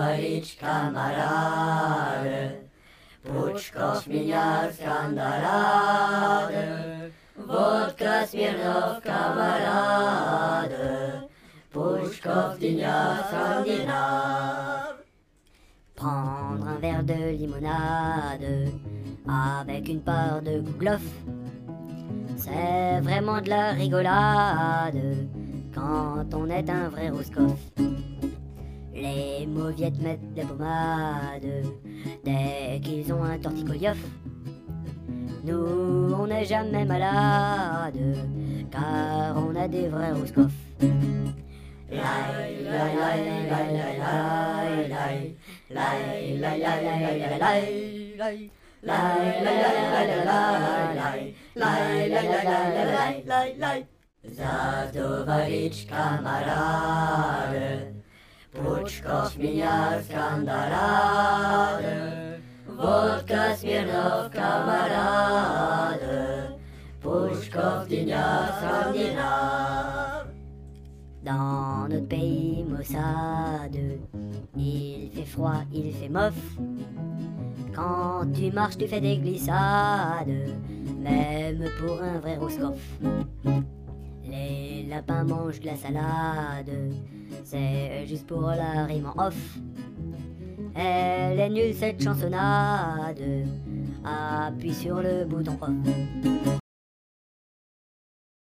товарищ, камарады, Пучков меня скандалады, водка, Смирнов, камарады, Пучков, Dignac, Scandinave. Prendre un verre de limonade avec une part de gouglof, c'est vraiment de la rigolade quand on est un vrai Roscoff. Les mauviettes mettent des pommades dès qu'ils ont un torticolis. Nous, on n'est jamais malade car on a des vrais Roscoff. За товарищ, камарады, Пучков, меня скандалады, водка, Смирнов, камарады, Пучков, Dignac, Scandinave. Dans notre pays maussade, il fait froid, il fait mof. Quand tu marches, tu fais des glissades, même pour un vrai Roscoff. Les lapins mangent de la salade, c'est juste pour la rime en off. Elle est nulle cette chansonnade, appuie sur le bouton off.